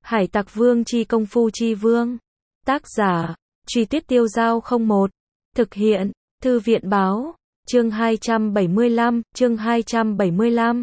Hải Tặc Vương chi công phu chi vương. Tác giả, Truy Tuyết Tiêu Giao 01. Thực hiện, Thư viện Báo. Chương 275, chương 275.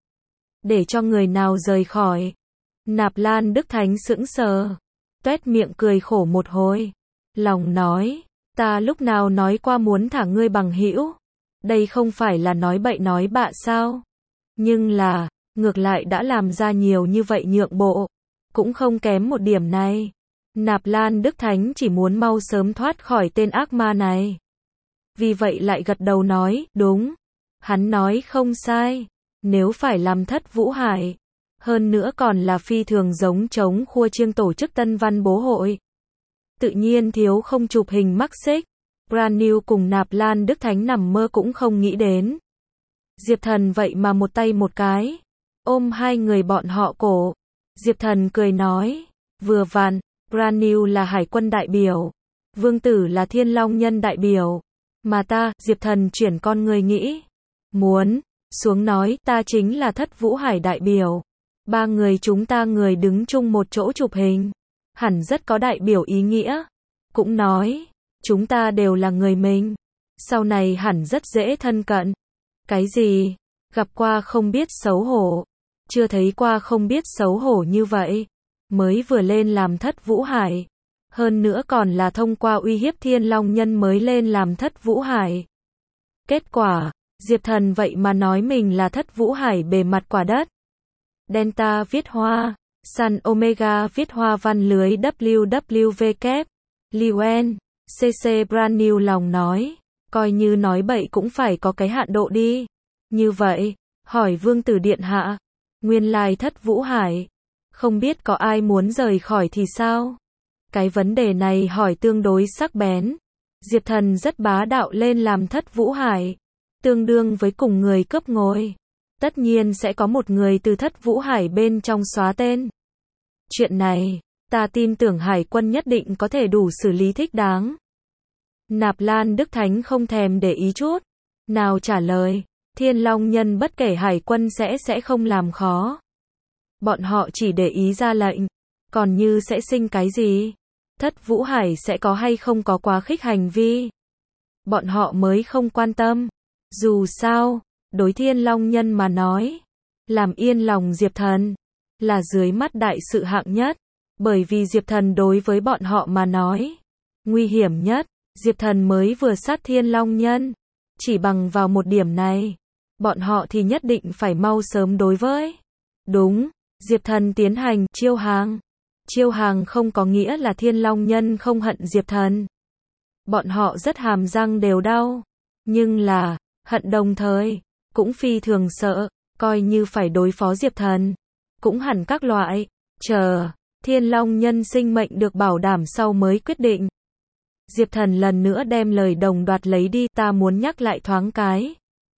Để cho người nào rời khỏi. Nạp Lan Đức Thánh sững sờ, tuét miệng cười khổ một hồi. Lòng nói, ta lúc nào nói qua muốn thả ngươi bằng hữu? Đây không phải là nói bậy nói bạ sao? Nhưng là, ngược lại đã làm ra nhiều như vậy nhượng bộ. Cũng không kém một điểm này. Nạp Lan Đức Thánh chỉ muốn mau sớm thoát khỏi tên ác ma này. Vì vậy lại gật đầu nói, đúng. Hắn nói không sai. Nếu phải làm thất Vũ Hải. Hơn nữa còn là phi thường giống chống khua chiêng tổ chức Tân Văn Bố Hội. Tự nhiên thiếu không chụp hình mắc xích. Brand New cùng Nạp Lan Đức Thánh nằm mơ cũng không nghĩ đến. Diệp Thần vậy mà một tay một cái. Ôm hai người bọn họ cổ. Diệp Thần cười nói. Vừa vặn, Brand New là hải quân đại biểu. Vương Tử là Thiên Long Nhân đại biểu. Mà ta, Diệp Thần chuyển con người nghĩ. Muốn, xuống nói ta chính là thất Vũ Hải đại biểu. Ba người chúng ta người đứng chung một chỗ chụp hình. Hẳn rất có đại biểu ý nghĩa. Cũng nói, chúng ta đều là người mình. Sau này hẳn rất dễ thân cận. Cái gì? Gặp qua không biết xấu hổ. Chưa thấy qua không biết xấu hổ như vậy. Mới vừa lên làm thất Vũ Hải. Hơn nữa còn là thông qua uy hiếp Thiên Long Nhân mới lên làm thất Vũ Hải. Kết quả, Diệp Thần vậy mà nói mình là thất Vũ Hải bề mặt quả đất. Delta viết hoa, Sun Omega viết hoa văn lưới WWW, Liuen, CC Brand New lòng nói, coi như nói bậy cũng phải có cái hạn độ đi. Như vậy, hỏi Vương Tử Điện Hạ, nguyên lai thất Vũ Hải, không biết có ai muốn rời khỏi thì sao? Cái vấn đề này hỏi tương đối sắc bén. Diệp Thần rất bá đạo lên làm thất Vũ Hải, tương đương với cùng người cướp ngồi. Tất nhiên sẽ có một người từ thất Vũ Hải bên trong xóa tên. Chuyện này, ta tin tưởng Hải quân nhất định có thể đủ xử lý thích đáng. Nạp Lan Đức Thánh không thèm để ý chút nào trả lời, Thiên Long Nhân bất kể Hải quân sẽ không làm khó. Bọn họ chỉ để ý ra lệnh, còn như sẽ sinh cái gì, thất Vũ Hải sẽ có hay không có quá khích hành vi. Bọn họ mới không quan tâm. Dù sao, đối Thiên Long Nhân mà nói, làm yên lòng Diệp Thần là dưới mắt đại sự hạng nhất, bởi vì Diệp Thần đối với bọn họ mà nói, nguy hiểm nhất. Diệp Thần mới vừa sát Thiên Long Nhân, chỉ bằng vào một điểm này, bọn họ thì nhất định phải mau sớm đối với. Đúng, Diệp Thần tiến hành chiêu hàng. Chiêu hàng không có nghĩa là Thiên Long Nhân không hận Diệp Thần. Bọn họ rất hàm răng đều đau, nhưng là hận đồng thời cũng phi thường sợ, coi như phải đối phó Diệp Thần, cũng hẳn các loại, chờ Thiên Long Nhân sinh mệnh được bảo đảm sau mới quyết định. Diệp Thần lần nữa đem lời đồng đoạt lấy đi, ta muốn nhắc lại thoáng cái.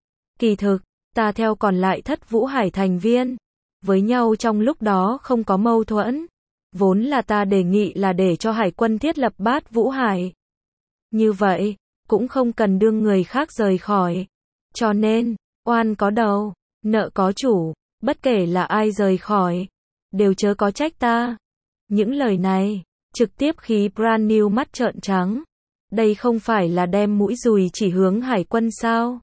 Kỳ thực, ta theo còn lại thất Vũ Hải thành viên, với nhau trong lúc đó không có mâu thuẫn. Vốn là ta đề nghị là để cho Hải quân thiết lập bát Vũ Hải. Như vậy, cũng không cần đưa người khác rời khỏi. Cho nên, oan có đầu, nợ có chủ, bất kể là ai rời khỏi, đều chớ có trách ta. Những lời này, trực tiếp khí Brand New mắt trợn trắng. Đây không phải là đem mũi dùi chỉ hướng Hải quân sao?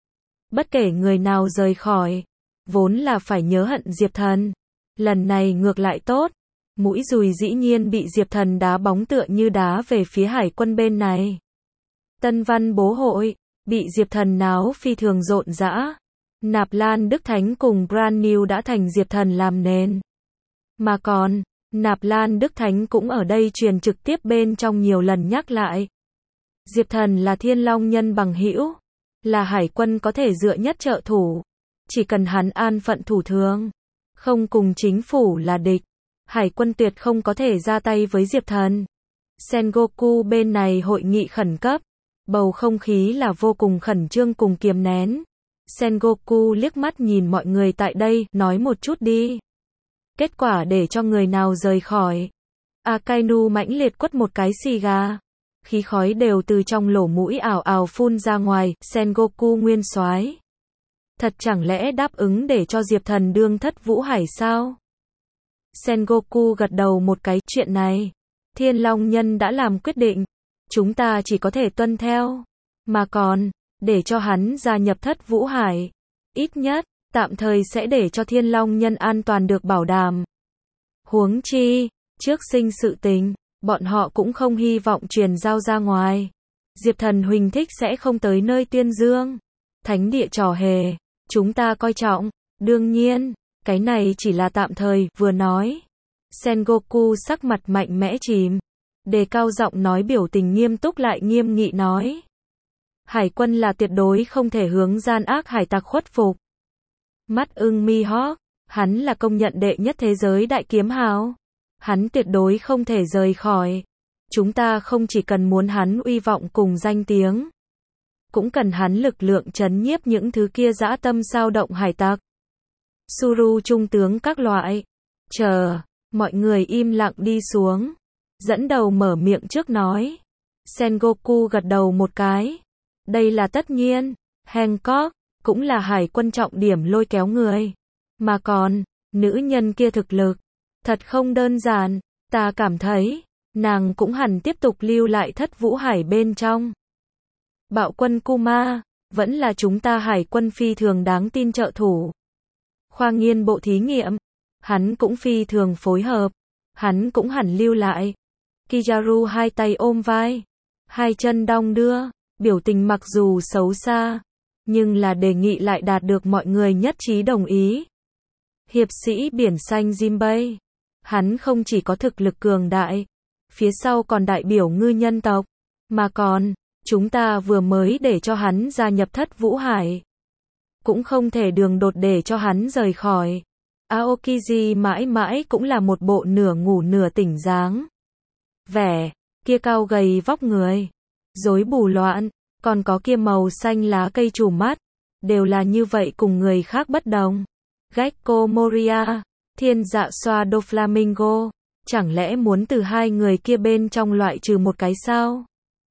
Bất kể người nào rời khỏi, vốn là phải nhớ hận Diệp Thần. Lần này ngược lại tốt. Mũi dùi dĩ nhiên bị Diệp Thần đá bóng tựa như đá về phía Hải quân bên này. Tân Văn Bố Hội, bị Diệp Thần náo phi thường rộn rã. Nạp Lan Đức Thánh cùng Brand New đã thành Diệp Thần làm nền. Mà còn, Nạp Lan Đức Thánh cũng ở đây truyền trực tiếp bên trong nhiều lần nhắc lại. Diệp Thần là Thiên Long Nhân bằng hữu, là Hải quân có thể dựa nhất trợ thủ. Chỉ cần hắn an phận thủ thường, không cùng chính phủ là địch, Hải quân tuyệt không có thể ra tay với Diệp Thần. Sengoku bên này hội nghị khẩn cấp, bầu không khí là vô cùng khẩn trương cùng kiềm nén. Sengoku liếc mắt nhìn mọi người tại đây, nói một chút đi. Kết quả để cho người nào rời khỏi. Akainu mãnh liệt quất một cái xì gà. Khí khói đều từ trong lỗ mũi ảo ảo phun ra ngoài. Sengoku nguyên soái, thật chẳng lẽ đáp ứng để cho Diệp Thần đương thất Vũ Hải sao? Sengoku gật đầu một cái, chuyện này, Thiên Long Nhân đã làm quyết định, chúng ta chỉ có thể tuân theo, mà còn, để cho hắn gia nhập Thất Vũ Hải, ít nhất, tạm thời sẽ để cho Thiên Long Nhân an toàn được bảo đảm. Huống chi, trước sinh sự tình, bọn họ cũng không hy vọng truyền giao ra ngoài. Diệp Thần Huỳnh thích sẽ không tới nơi Tuyên Dương, thánh địa trò hề, chúng ta coi trọng, đương nhiên, cái này chỉ là tạm thời, vừa nói. Sengoku sắc mặt mạnh mẽ chìm, đề cao giọng nói, biểu tình nghiêm túc lại nghiêm nghị nói. Hải quân là tuyệt đối không thể hướng gian ác hải tặc khuất phục. Mắt ưng Mihawk, hắn là công nhận đệ nhất thế giới đại kiếm hào. Hắn tuyệt đối không thể rời khỏi. Chúng ta không chỉ cần muốn hắn uy vọng cùng danh tiếng, cũng cần hắn lực lượng trấn nhiếp những thứ kia dã tâm sao động hải tặc. Suru trung tướng các loại. Chờ, mọi người im lặng đi xuống. Dẫn đầu mở miệng trước nói. Sengoku gật đầu một cái. Đây là tất nhiên. Hancock cũng là hải quân trọng điểm lôi kéo người. Mà còn, nữ nhân kia thực lực thật không đơn giản, ta cảm thấy nàng cũng hẳn tiếp tục lưu lại Thất Vũ Hải bên trong. Bạo quân Kuma vẫn là chúng ta hải quân phi thường đáng tin trợ thủ. Khoa nghiên bộ thí nghiệm, hắn cũng phi thường phối hợp, hắn cũng hẳn lưu lại. Kizaru hai tay ôm vai, hai chân đong đưa, biểu tình mặc dù xấu xa, nhưng là đề nghị lại đạt được mọi người nhất trí đồng ý. Hiệp sĩ biển xanh Jinbei, hắn không chỉ có thực lực cường đại, phía sau còn đại biểu ngư nhân tộc, mà còn, chúng ta vừa mới để cho hắn gia nhập Thất Vũ Hải, cũng không thể đường đột để cho hắn rời khỏi. Aokiji mãi mãi cũng là một bộ nửa ngủ nửa tỉnh dáng vẻ, kia cao gầy vóc người, rối bù loạn, còn có kia màu xanh lá cây trùm mắt, đều là như vậy cùng người khác bất đồng. Gecko Moria, Thiên Dạ Xoa Doflamingo, chẳng lẽ muốn từ hai người kia bên trong loại trừ một cái sao?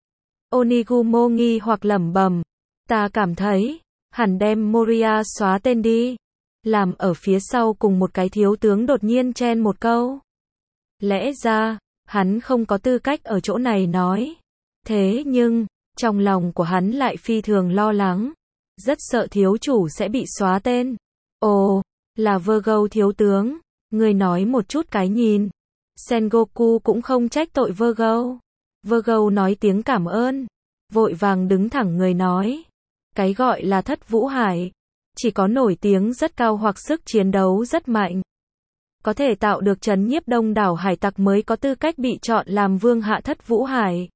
Onigumo nghi hoặc lẩm bẩm, ta cảm thấy, hẳn đem Moria xóa tên đi. Làm ở phía sau cùng một cái thiếu tướng đột nhiên chen một câu. Lẽ ra, hắn không có tư cách ở chỗ này nói. Thế nhưng, trong lòng của hắn lại phi thường lo lắng, rất sợ thiếu chủ sẽ bị xóa tên. Ồ, là Virgo thiếu tướng, người nói một chút cái nhìn. Sengoku cũng không trách tội Virgo. Virgo nói tiếng cảm ơn, vội vàng đứng thẳng người nói. Cái gọi là Thất Vũ Hải, chỉ có nổi tiếng rất cao hoặc sức chiến đấu rất mạnh, có thể tạo được trấn nhiếp đông đảo hải tặc mới có tư cách bị chọn làm vương hạ Thất Vũ Hải.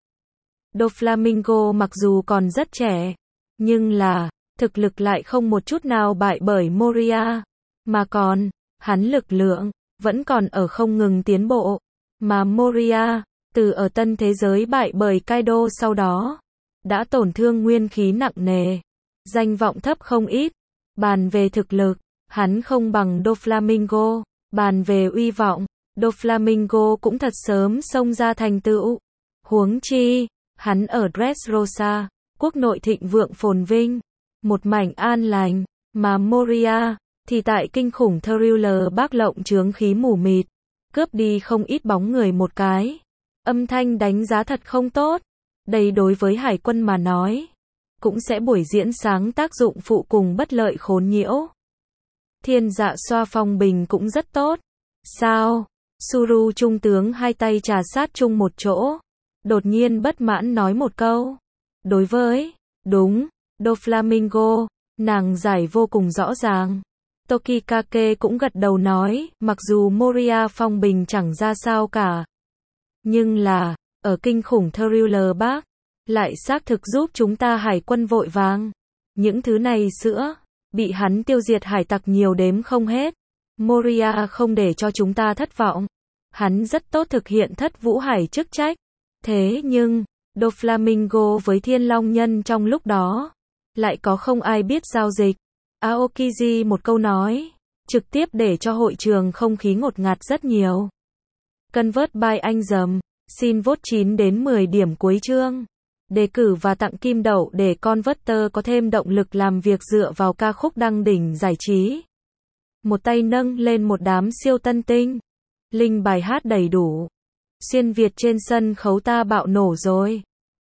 Doflamingo mặc dù còn rất trẻ, nhưng là, thực lực lại không một chút nào bại bởi Moria, mà còn, hắn lực lượng, vẫn còn ở không ngừng tiến bộ, mà Moria, từ ở tân thế giới bại bởi Kaido sau đó, đã tổn thương nguyên khí nặng nề, danh vọng thấp không ít. Bàn về thực lực, hắn không bằng Doflamingo, bàn về uy vọng, Doflamingo cũng thật sớm xông ra thành tựu. Huống chi, hắn ở Dressrosa, quốc nội thịnh vượng phồn vinh, một mảnh an lành, mà Moria thì tại kinh khủng Thriller bác lộng chướng khí mù mịt, cướp đi không ít bóng người một cái. Âm thanh đánh giá thật không tốt. Đây đối với hải quân mà nói, cũng sẽ buổi diễn sáng tác dụng phụ cùng bất lợi khốn nhiễu. Thiên Dạ Xoa phong bình cũng rất tốt. Sao? Suru trung tướng hai tay trà sát chung một chỗ, đột nhiên bất mãn nói một câu. Đối với, đúng, Doflamingo, nàng giải vô cùng rõ ràng. Tokikake cũng gật đầu nói, mặc dù Moria phong bình chẳng ra sao cả, nhưng là, ở kinh khủng Thriller Bắc, lại xác thực giúp chúng ta hải quân vội vàng. Những thứ này sữa, bị hắn tiêu diệt hải tặc nhiều đếm không hết. Moria không để cho chúng ta thất vọng. Hắn rất tốt thực hiện Thất Vũ Hải chức trách. Thế nhưng, Doflamingo với Thiên Long Nhân trong lúc đó, lại có không ai biết giao dịch. Aokiji một câu nói, trực tiếp để cho hội trường không khí ngột ngạt rất nhiều. Convert by anh dầm, xin vote 9 đến 10 điểm cuối chương. Đề cử và tặng kim đậu để Converter có thêm động lực làm việc dựa vào ca khúc đăng đỉnh giải trí. Một tay nâng lên một đám siêu tân tinh. Linh bài hát đầy đủ. Xuyên Việt trên sân khấu ta bạo nổ rồi.